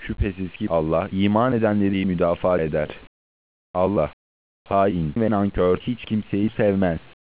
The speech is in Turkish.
Şüphesiz ki Allah iman edenleri müdafaa eder. Allah, hain ve nankör hiç kimseyi sevmez.